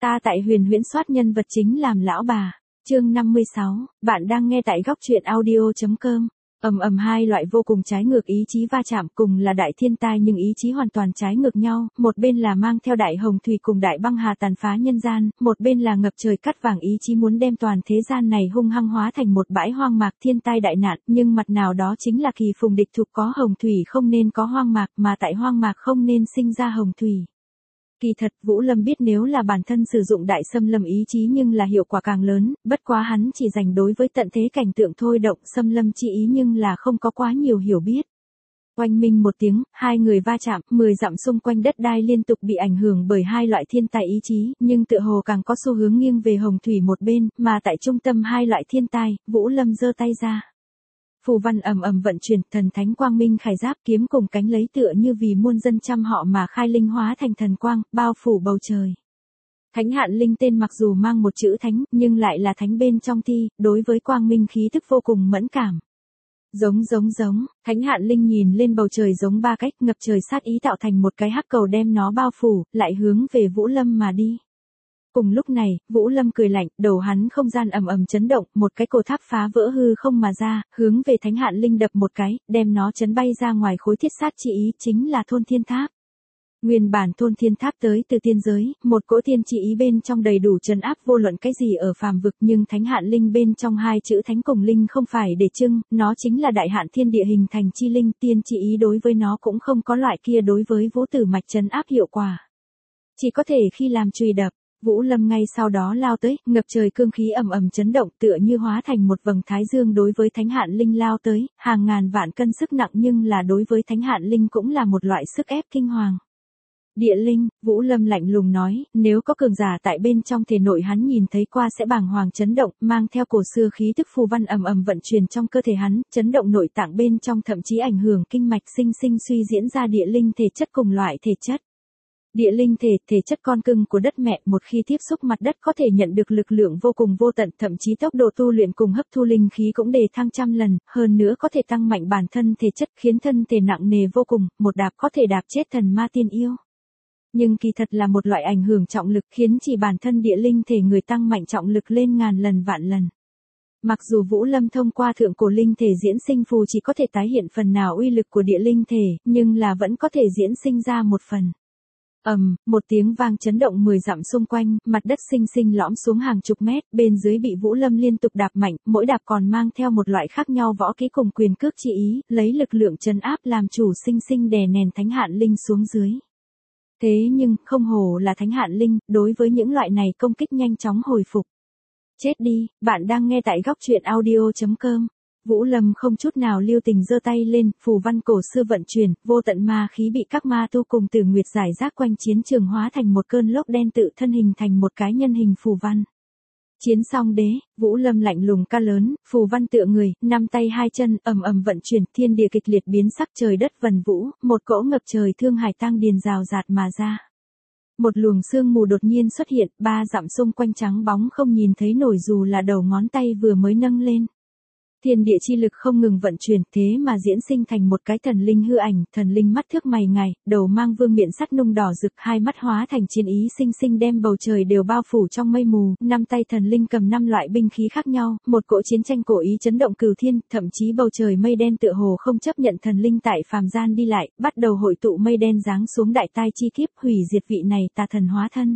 Ta tại huyền huyễn soát nhân vật chính làm lão bà. Chương 56, bạn đang nghe tại góc truyện audio.com. Hai loại vô cùng trái ngược ý chí va chạm, cùng là đại thiên tai nhưng ý chí hoàn toàn trái ngược nhau, một bên là mang theo đại hồng thủy cùng đại băng hà tàn phá nhân gian, một bên là ngập trời cắt vàng ý chí muốn đem toàn thế gian này hung hăng hóa thành một bãi hoang mạc thiên tai đại nạn, nhưng mặt nào đó chính là kỳ phùng địch thục, có hồng thủy không nên có hoang mạc, mà tại hoang mạc không nên sinh ra hồng thủy. Kỳ thật Vũ Lâm biết nếu là bản thân sử dụng đại xâm lâm ý chí nhưng là hiệu quả càng lớn, bất quá hắn chỉ dành đối với tận thế cảnh tượng thôi động xâm lâm chi ý nhưng là không có quá nhiều hiểu biết. Oanh minh một tiếng, hai người va chạm, 10 dặm xung quanh đất đai liên tục bị ảnh hưởng bởi hai loại thiên tai ý chí, nhưng tựa hồ càng có xu hướng nghiêng về hồng thủy một bên, mà tại trung tâm hai loại thiên tai, Vũ Lâm giơ tay ra. Phù văn vận chuyển, thần thánh quang minh khải giáp kiếm cùng cánh lấy tựa như vì muôn dân trăm họ mà khai linh hóa thành thần quang, bao phủ bầu trời. Thánh Hạn Linh tên mặc dù mang một chữ thánh, nhưng lại là thánh bên trong thi, đối với quang minh khí tức vô cùng mẫn cảm. Giống, Thánh Hạn Linh nhìn lên bầu trời giống ba cách, ngập trời sát ý tạo thành một cái hắc cầu đem nó bao phủ, lại hướng về Vũ Lâm mà đi. Cùng lúc này, Vũ Lâm cười lạnh, đầu hắn không gian chấn động, một cái cổ tháp phá vỡ hư không mà ra, hướng về Thánh Hạn Linh đập một cái, đem nó chấn bay ra ngoài khối thiết sát chi ý, chính là thôn thiên tháp. Nguyên bản thôn thiên tháp tới từ tiên giới, một cỗ thiên chi ý bên trong đầy đủ trấn áp vô luận cái gì ở phàm vực, nhưng Thánh Hạn Linh bên trong hai chữ thánh cùng linh không phải để trưng, nó chính là đại hạn thiên địa hình thành chi linh, tiên chi ý đối với nó cũng không có loại kia đối với Vũ Tử mạch trấn áp hiệu quả. Chỉ có thể khi làm chùy đập. Vũ Lâm ngay sau đó lao tới, ngập trời cương khí chấn động tựa như hóa thành một vầng thái dương đối với Thánh Hạn Linh lao tới, hàng ngàn vạn cân sức nặng nhưng là đối với Thánh Hạn Linh cũng là một loại sức ép kinh hoàng. Địa linh, Vũ Lâm lạnh lùng nói, nếu có cường giả tại bên trong thể nội hắn nhìn thấy qua sẽ bàng hoàng chấn động, mang theo cổ xưa khí tức phù văn vận chuyển trong cơ thể hắn, chấn động nội tạng bên trong thậm chí ảnh hưởng kinh mạch sinh suy diễn ra địa linh thể chất cùng loại thể chất. Địa linh thể chất con cưng của đất mẹ, một khi tiếp xúc mặt đất có thể nhận được lực lượng vô cùng vô tận, thậm chí tốc độ tu luyện cùng hấp thu linh khí cũng đề thăng trăm lần, hơn nữa có thể tăng mạnh bản thân thể chất khiến thân thể nặng nề vô cùng, một đạp có thể đạp chết thần ma tiên yêu. Nhưng kỳ thật là một loại ảnh hưởng trọng lực khiến chỉ bản thân địa linh thể người tăng mạnh trọng lực lên ngàn lần vạn lần. Mặc dù Vũ Lâm thông qua thượng cổ linh thể diễn sinh phù chỉ có thể tái hiện phần nào uy lực của địa linh thể, nhưng là vẫn có thể diễn sinh ra một phần. Một tiếng vang chấn động 10 dặm xung quanh, mặt đất sinh lõm xuống hàng chục mét, bên dưới bị Vũ Lâm liên tục đạp mạnh, mỗi đạp còn mang theo một loại khác nhau võ kỹ cùng quyền cước chi ý, lấy lực lượng trấn áp làm chủ sinh đè nén Thánh Hạn Linh xuống dưới. Thế nhưng, không hổ là Thánh Hạn Linh, đối với những loại này công kích nhanh chóng hồi phục. Chết đi, bạn đang nghe tại góc truyện audio.com. Vũ Lâm không chút nào lưu tình giơ tay lên, phù văn cổ xưa vận chuyển, vô tận ma khí bị các ma tu cùng Tử Nguyệt giải rác quanh chiến trường hóa thành một cơn lốc đen tự thân hình thành một cái nhân hình phù văn. Chiến xong đế, Vũ Lâm lạnh lùng ca lớn, phù văn tựa người, năm tay hai chân, vận chuyển, thiên địa kịch liệt biến sắc, trời đất vần vũ, một cỗ ngập trời thương hải tang điền rào rạt mà ra. Một luồng sương mù đột nhiên xuất hiện, 3 dặm xung quanh trắng bóng không nhìn thấy nổi dù là đầu ngón tay vừa mới nâng lên. Thiên địa chi lực không ngừng vận chuyển, thế mà diễn sinh thành một cái thần linh hư ảnh, thần linh mắt thước mày ngài, đầu mang vương miện sắt nung đỏ rực, hai mắt hóa thành chiến ý sinh đem bầu trời đều bao phủ trong mây mù, năm tay thần linh cầm 5 loại binh khí khác nhau, một cỗ chiến tranh cổ ý chấn động cửu thiên, thậm chí bầu trời mây đen tựa hồ không chấp nhận thần linh tại phàm gian đi lại, bắt đầu hội tụ mây đen giáng xuống đại tai chi kiếp, hủy diệt vị này tà thần hóa thân.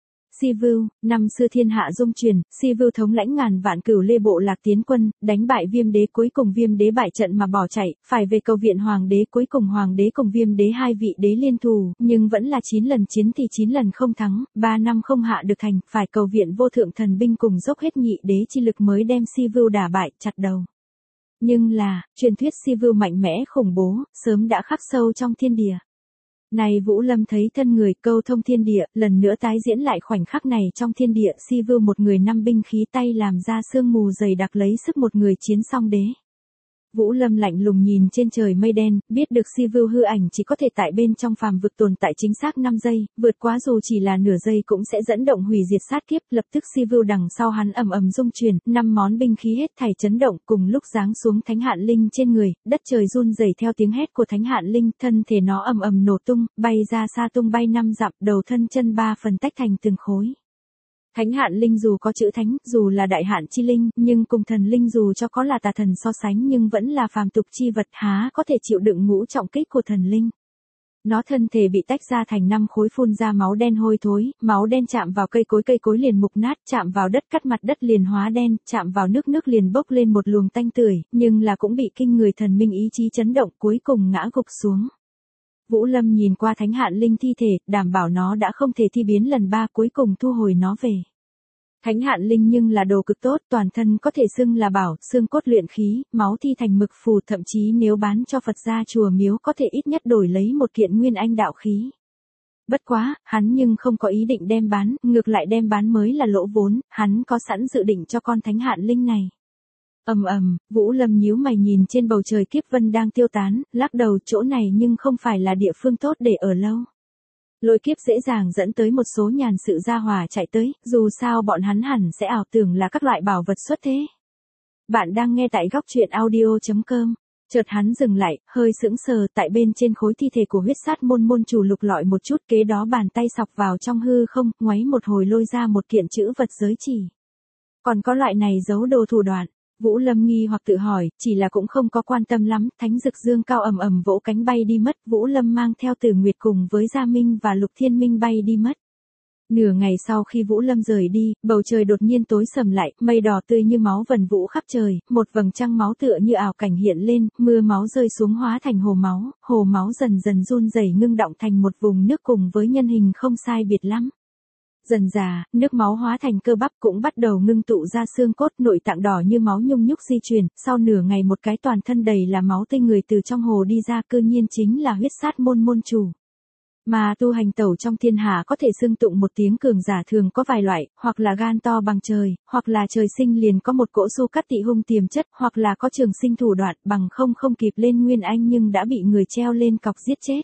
Si-vu, năm xưa thiên hạ dung truyền, Si-vu thống lãnh ngàn vạn cửu lê bộ lạc tiến quân, đánh bại Viêm đế, cuối cùng Viêm đế bại trận mà bỏ chạy, phải về cầu viện Hoàng đế, cuối cùng Hoàng đế cùng Viêm đế hai vị đế liên thù, nhưng vẫn là 9 lần chiến thì 9 lần không thắng, 3 năm không hạ được thành, phải cầu viện vô thượng thần binh cùng dốc hết nhị đế chi lực mới đem Si-vu đả bại, chặt đầu. Nhưng là, truyền thuyết Si-vu mạnh mẽ khủng bố, sớm đã khắc sâu trong thiên địa. Này Vũ Lâm thấy thân người câu thông thiên địa, lần nữa tái diễn lại khoảnh khắc này trong thiên địa, Si-vu một người 5 binh khí tay làm ra sương mù dày đặc lấy sức một người chiến xong đế. Vũ Lâm lạnh lùng nhìn trên trời mây đen, biết được Si-vu hư ảnh chỉ có thể tại bên trong phàm vực tồn tại chính xác 5 giây, vượt quá dù chỉ là nửa giây cũng sẽ dẫn động hủy diệt sát kiếp, lập tức Si-vu đằng sau hắn rung chuyển, 5 món binh khí hết thảy chấn động, cùng lúc giáng xuống Thánh Hạn Linh trên người, đất trời run rẩy theo tiếng hét của Thánh Hạn Linh, thân thể nó nổ tung, bay ra xa tung bay 5 dặm, đầu thân chân 3 phần tách thành từng khối. Thánh Hạn Linh dù có chữ thánh, dù là đại hạn chi linh, nhưng cùng thần linh dù cho có là tà thần so sánh nhưng vẫn là phàm tục chi vật, há có thể chịu đựng ngũ trọng kích của thần linh. Nó thân thể bị tách ra thành 5 khối phun ra máu đen hôi thối, máu đen chạm vào cây cối liền mục nát, chạm vào đất cắt mặt đất liền hóa đen, chạm vào nước liền bốc lên một luồng tanh tưởi, nhưng là cũng bị kinh người thần minh ý chí chấn động, cuối cùng ngã gục xuống. Vũ Lâm nhìn qua Thánh Hạn Linh thi thể, đảm bảo nó đã không thể thi biến lần 3, cuối cùng thu hồi nó về. Thánh Hạn Linh nhưng là đồ cực tốt, toàn thân có thể xưng là bảo, xương cốt luyện khí, máu thi thành mực phù, thậm chí nếu bán cho Phật gia chùa miếu có thể ít nhất đổi lấy một kiện nguyên anh đạo khí. Bất quá, hắn nhưng không có ý định đem bán, ngược lại đem bán mới là lỗ vốn, hắn có sẵn dự định cho con Thánh Hạn Linh này. Vũ Lâm nhíu mày nhìn trên bầu trời kiếp vân đang tiêu tán, lắc đầu, chỗ này nhưng không phải là địa phương tốt để ở lâu. Lôi kiếp dễ dàng dẫn tới một số nhàn sự gia hỏa chạy tới, dù sao bọn hắn hẳn sẽ ảo tưởng là các loại bảo vật xuất thế. Bạn đang nghe tại góc truyện audio.com. Chợt hắn dừng lại, hơi sững sờ, tại bên trên khối thi thể của huyết sát môn môn chủ lục lọi một chút, kế đó bàn tay sọc vào trong hư không, ngoáy một hồi lôi ra một kiện chữ vật giới chỉ. Còn có loại này giấu đồ thủ đoạn. Vũ Lâm nghi hoặc tự hỏi, chỉ là cũng không có quan tâm lắm, Thánh Dực Dương cao ầm vỗ cánh bay đi mất, Vũ Lâm mang theo Tử Nguyệt cùng với Gia Minh và Lục Thiên Minh bay đi mất. Nửa ngày sau khi Vũ Lâm rời đi, bầu trời đột nhiên tối sầm lại, mây đỏ tươi như máu vần vũ khắp trời, một vầng trăng máu tựa như ảo cảnh hiện lên, mưa máu rơi xuống hóa thành hồ máu dần dần run rẩy ngưng động thành một vùng nước cùng với nhân hình không sai biệt lắm. Dần dà, nước máu hóa thành cơ bắp cũng bắt đầu ngưng tụ ra xương cốt, nội tạng đỏ như máu nhung nhúc di chuyển, sau nửa ngày một cái toàn thân đầy là máu tươi người từ trong hồ đi ra, cư nhiên chính là huyết sát môn môn chủ. Mà tu hành tẩu trong thiên hạ có thể xưng tụng một tiếng cường giả thường có vài loại, hoặc là gan to bằng trời, hoặc là trời sinh liền có một cỗ su cắt tị hung tiềm chất, hoặc là có trường sinh thủ đoạn bằng không kịp lên nguyên anh nhưng đã bị người treo lên cọc giết chết.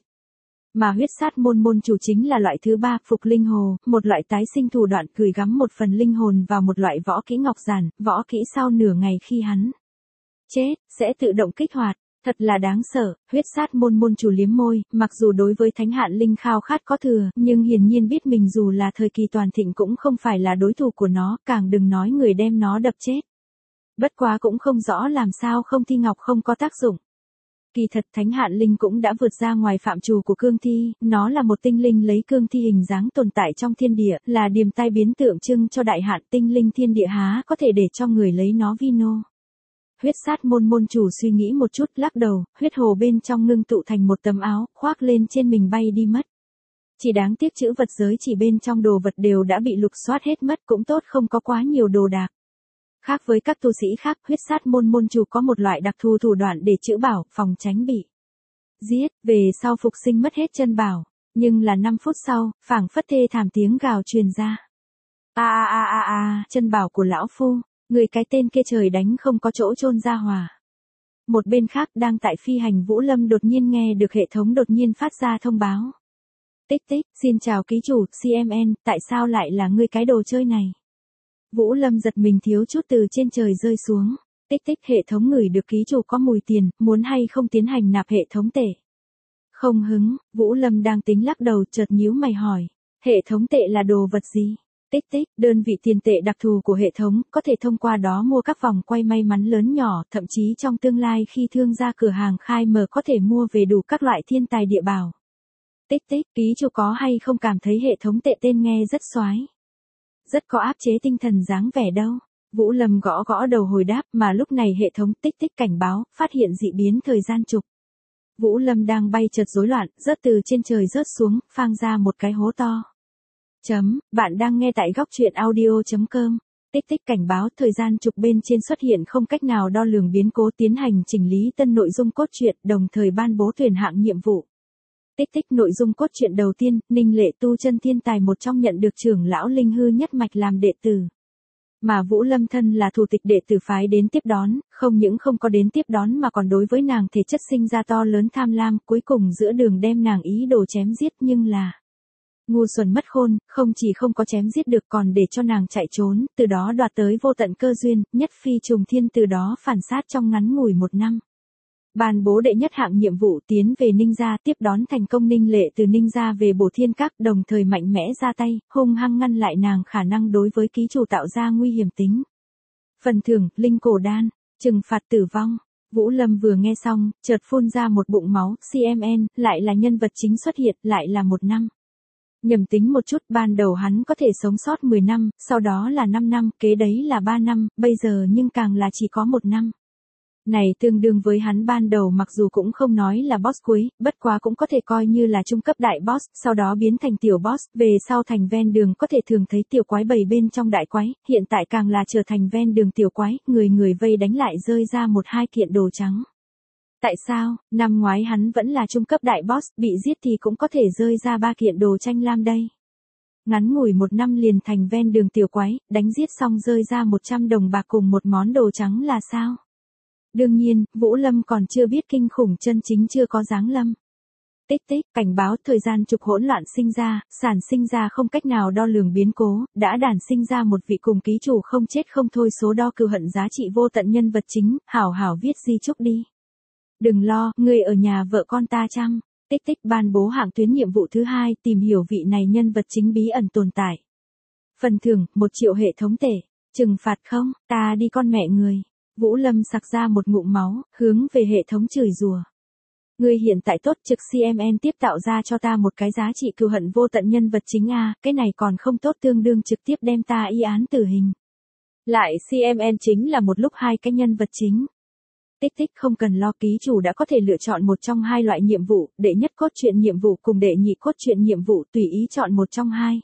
Mà huyết sát môn môn chủ chính là loại thứ 3, phục linh hồ, một loại tái sinh thủ đoạn gửi gắm một phần linh hồn vào một loại võ kỹ ngọc giản, võ kỹ sau nửa ngày khi hắn chết, sẽ tự động kích hoạt. Thật là đáng sợ, huyết sát môn môn chủ liếm môi, mặc dù đối với Thánh Hạn Linh khao khát có thừa, nhưng hiển nhiên biết mình dù là thời kỳ toàn thịnh cũng không phải là đối thủ của nó, càng đừng nói người đem nó đập chết. Bất quá cũng không rõ làm sao không thi ngọc không có tác dụng. Kỳ thật Thánh Hạn Linh cũng đã vượt ra ngoài phạm trù của cương thi, nó là một tinh linh lấy cương thi hình dáng tồn tại trong thiên địa, là điềm tai biến tượng trưng cho đại hạn tinh linh thiên địa, há có thể để cho người lấy nó vi nô. Huyết sát môn môn chủ suy nghĩ một chút, lắc đầu, huyết hồ bên trong ngưng tụ thành một tấm áo, khoác lên trên mình bay đi mất. Chỉ đáng tiếc chữ vật giới chỉ bên trong đồ vật đều đã bị lục soát hết mất, cũng tốt không có quá nhiều đồ đạc. Khác với các tu sĩ khác, huyết sát môn môn chủ có một loại đặc thù thủ đoạn để chữa bảo, phòng tránh bị giết, về sau phục sinh mất hết chân bảo. Nhưng là 5 phút sau, phảng phất thê thảm tiếng gào truyền ra. Chân bảo của lão phu, người cái tên kia trời đánh không có chỗ chôn ra hòa. Một bên khác đang tại phi hành Vũ Lâm đột nhiên nghe được hệ thống đột nhiên phát ra thông báo. Tích, xin chào ký chủ, CMN, tại sao lại là ngươi cái đồ chơi này? Vũ Lâm giật mình thiếu chút từ trên trời rơi xuống. Tích, hệ thống ngửi được ký chủ có mùi tiền, muốn hay không tiến hành nạp hệ thống tệ? Không hứng, Vũ Lâm đang tính lắc đầu chợt nhíu mày hỏi. Hệ thống tệ là đồ vật gì? Tích, đơn vị tiền tệ đặc thù của hệ thống, có thể thông qua đó mua các vòng quay may mắn lớn nhỏ, thậm chí trong tương lai khi thương gia cửa hàng khai mở có thể mua về đủ các loại thiên tài địa bảo. Tích, ký chủ có hay không cảm thấy hệ thống tệ tên nghe rất xoái? Rất có áp chế tinh thần dáng vẻ đâu. Vũ Lâm gõ đầu hồi đáp, mà lúc này hệ thống tích cảnh báo, phát hiện dị biến thời gian trục. Vũ Lâm đang bay chợt rối loạn, rớt từ trên trời rớt xuống, phang ra một cái hố to. Bạn đang nghe tại góc truyện audio.com. Tích cảnh báo thời gian trục bên trên xuất hiện không cách nào đo lường biến cố, tiến hành chỉnh lý tân nội dung cốt truyện, đồng thời ban bố tuyển hạng nhiệm vụ. Tích nội dung cốt truyện đầu tiên, Ninh Lệ tu chân thiên tài một trong nhận được trưởng lão Linh Hư nhất mạch làm đệ tử. Mà Vũ Lâm thân là thủ tịch đệ tử phái đến tiếp đón, không những không có đến tiếp đón mà còn đối với nàng thể chất sinh ra to lớn tham lam, cuối cùng giữa đường đem nàng ý đồ chém giết, nhưng là ngu xuẩn mất khôn, không chỉ không có chém giết được còn để cho nàng chạy trốn, từ đó đoạt tới vô tận cơ duyên, nhất phi trùng thiên, từ đó phản sát trong ngắn ngủi 1 năm. Ban bố đệ nhất hạng nhiệm vụ tiến về Ninh Gia tiếp đón thành công Ninh Lệ từ Ninh Gia về Bổ Thiên Các, đồng thời mạnh mẽ ra tay, hung hăng ngăn lại nàng khả năng đối với ký chủ tạo ra nguy hiểm tính. Phần thưởng, linh cổ đan, trừng phạt tử vong. Vũ Lâm vừa nghe xong, chợt phun ra một bụng máu, CMN, lại là nhân vật chính xuất hiện, lại là 1 năm. Nhầm tính một chút, ban đầu hắn có thể sống sót 10 năm, sau đó là 5 năm, kế đấy là 3 năm, bây giờ nhưng càng là chỉ có 1 năm. Này tương đương với hắn ban đầu mặc dù cũng không nói là boss cuối, bất quá cũng có thể coi như là trung cấp đại boss, sau đó biến thành tiểu boss, về sau thành ven đường có thể thường thấy tiểu quái bầy bên trong đại quái, hiện tại càng là trở thành ven đường tiểu quái, người vây đánh lại rơi ra 1-2 kiện đồ trắng. Tại sao, năm ngoái hắn vẫn là trung cấp đại boss, bị giết thì cũng có thể rơi ra 3 kiện đồ tranh lam đây. Ngắn ngủi 1 năm liền thành ven đường tiểu quái, đánh giết xong rơi ra 100 đồng bạc cùng một món đồ trắng là sao? Đương nhiên, Vũ Lâm còn chưa biết kinh khủng chân chính chưa có giáng lâm. Tích tích, cảnh báo thời gian trục hỗn loạn sinh ra, sản sinh ra không cách nào đo lường biến cố, đã đản sinh ra một vị cùng ký chủ không chết không thôi số đo cừu hận giá trị vô tận nhân vật chính, hảo hảo viết di chúc đi. Đừng lo, người ở nhà vợ con ta chăm. Tích tích ban bố hạng tuyến nhiệm vụ thứ 2, tìm hiểu vị này nhân vật chính bí ẩn tồn tại. Phần thưởng, 1 triệu hệ thống tệ. Trừng phạt không, ta đi con mẹ người. Vũ Lâm sặc ra một ngụm máu, hướng về hệ thống chửi rủa. Ngươi hiện tại tốt trực CMN tiếp tạo ra cho ta một cái giá trị cừu hận vô tận nhân vật chính a, cái này còn không tốt tương đương trực tiếp đem ta y án tử hình. Lại CMN chính là một lúc 2 cái nhân vật chính. Tích tích không cần lo, ký chủ đã có thể lựa chọn một trong 2 loại nhiệm vụ, đệ nhất cốt truyện nhiệm vụ cùng đệ nhị cốt truyện nhiệm vụ, tùy ý chọn một trong 2.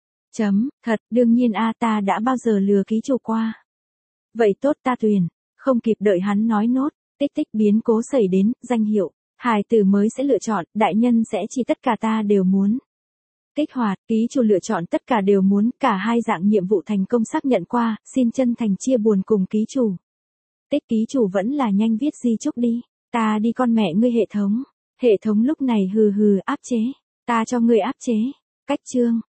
Thật, đương nhiên a, ta đã bao giờ lừa ký chủ qua. Vậy tốt, ta tuyển. Không kịp đợi hắn nói nốt, tích tích biến cố xảy đến, danh hiệu, hài tử mới sẽ lựa chọn, đại nhân sẽ chỉ tất cả ta đều muốn. Kích hoạt, ký chủ lựa chọn tất cả đều muốn, cả 2 dạng nhiệm vụ thành công xác nhận qua, xin chân thành chia buồn cùng ký chủ. Tích ký chủ vẫn là nhanh viết di chúc đi, ta đi con mẹ ngươi hệ thống. Hệ thống lúc này hừ áp chế, ta cho ngươi áp chế. Cách chương.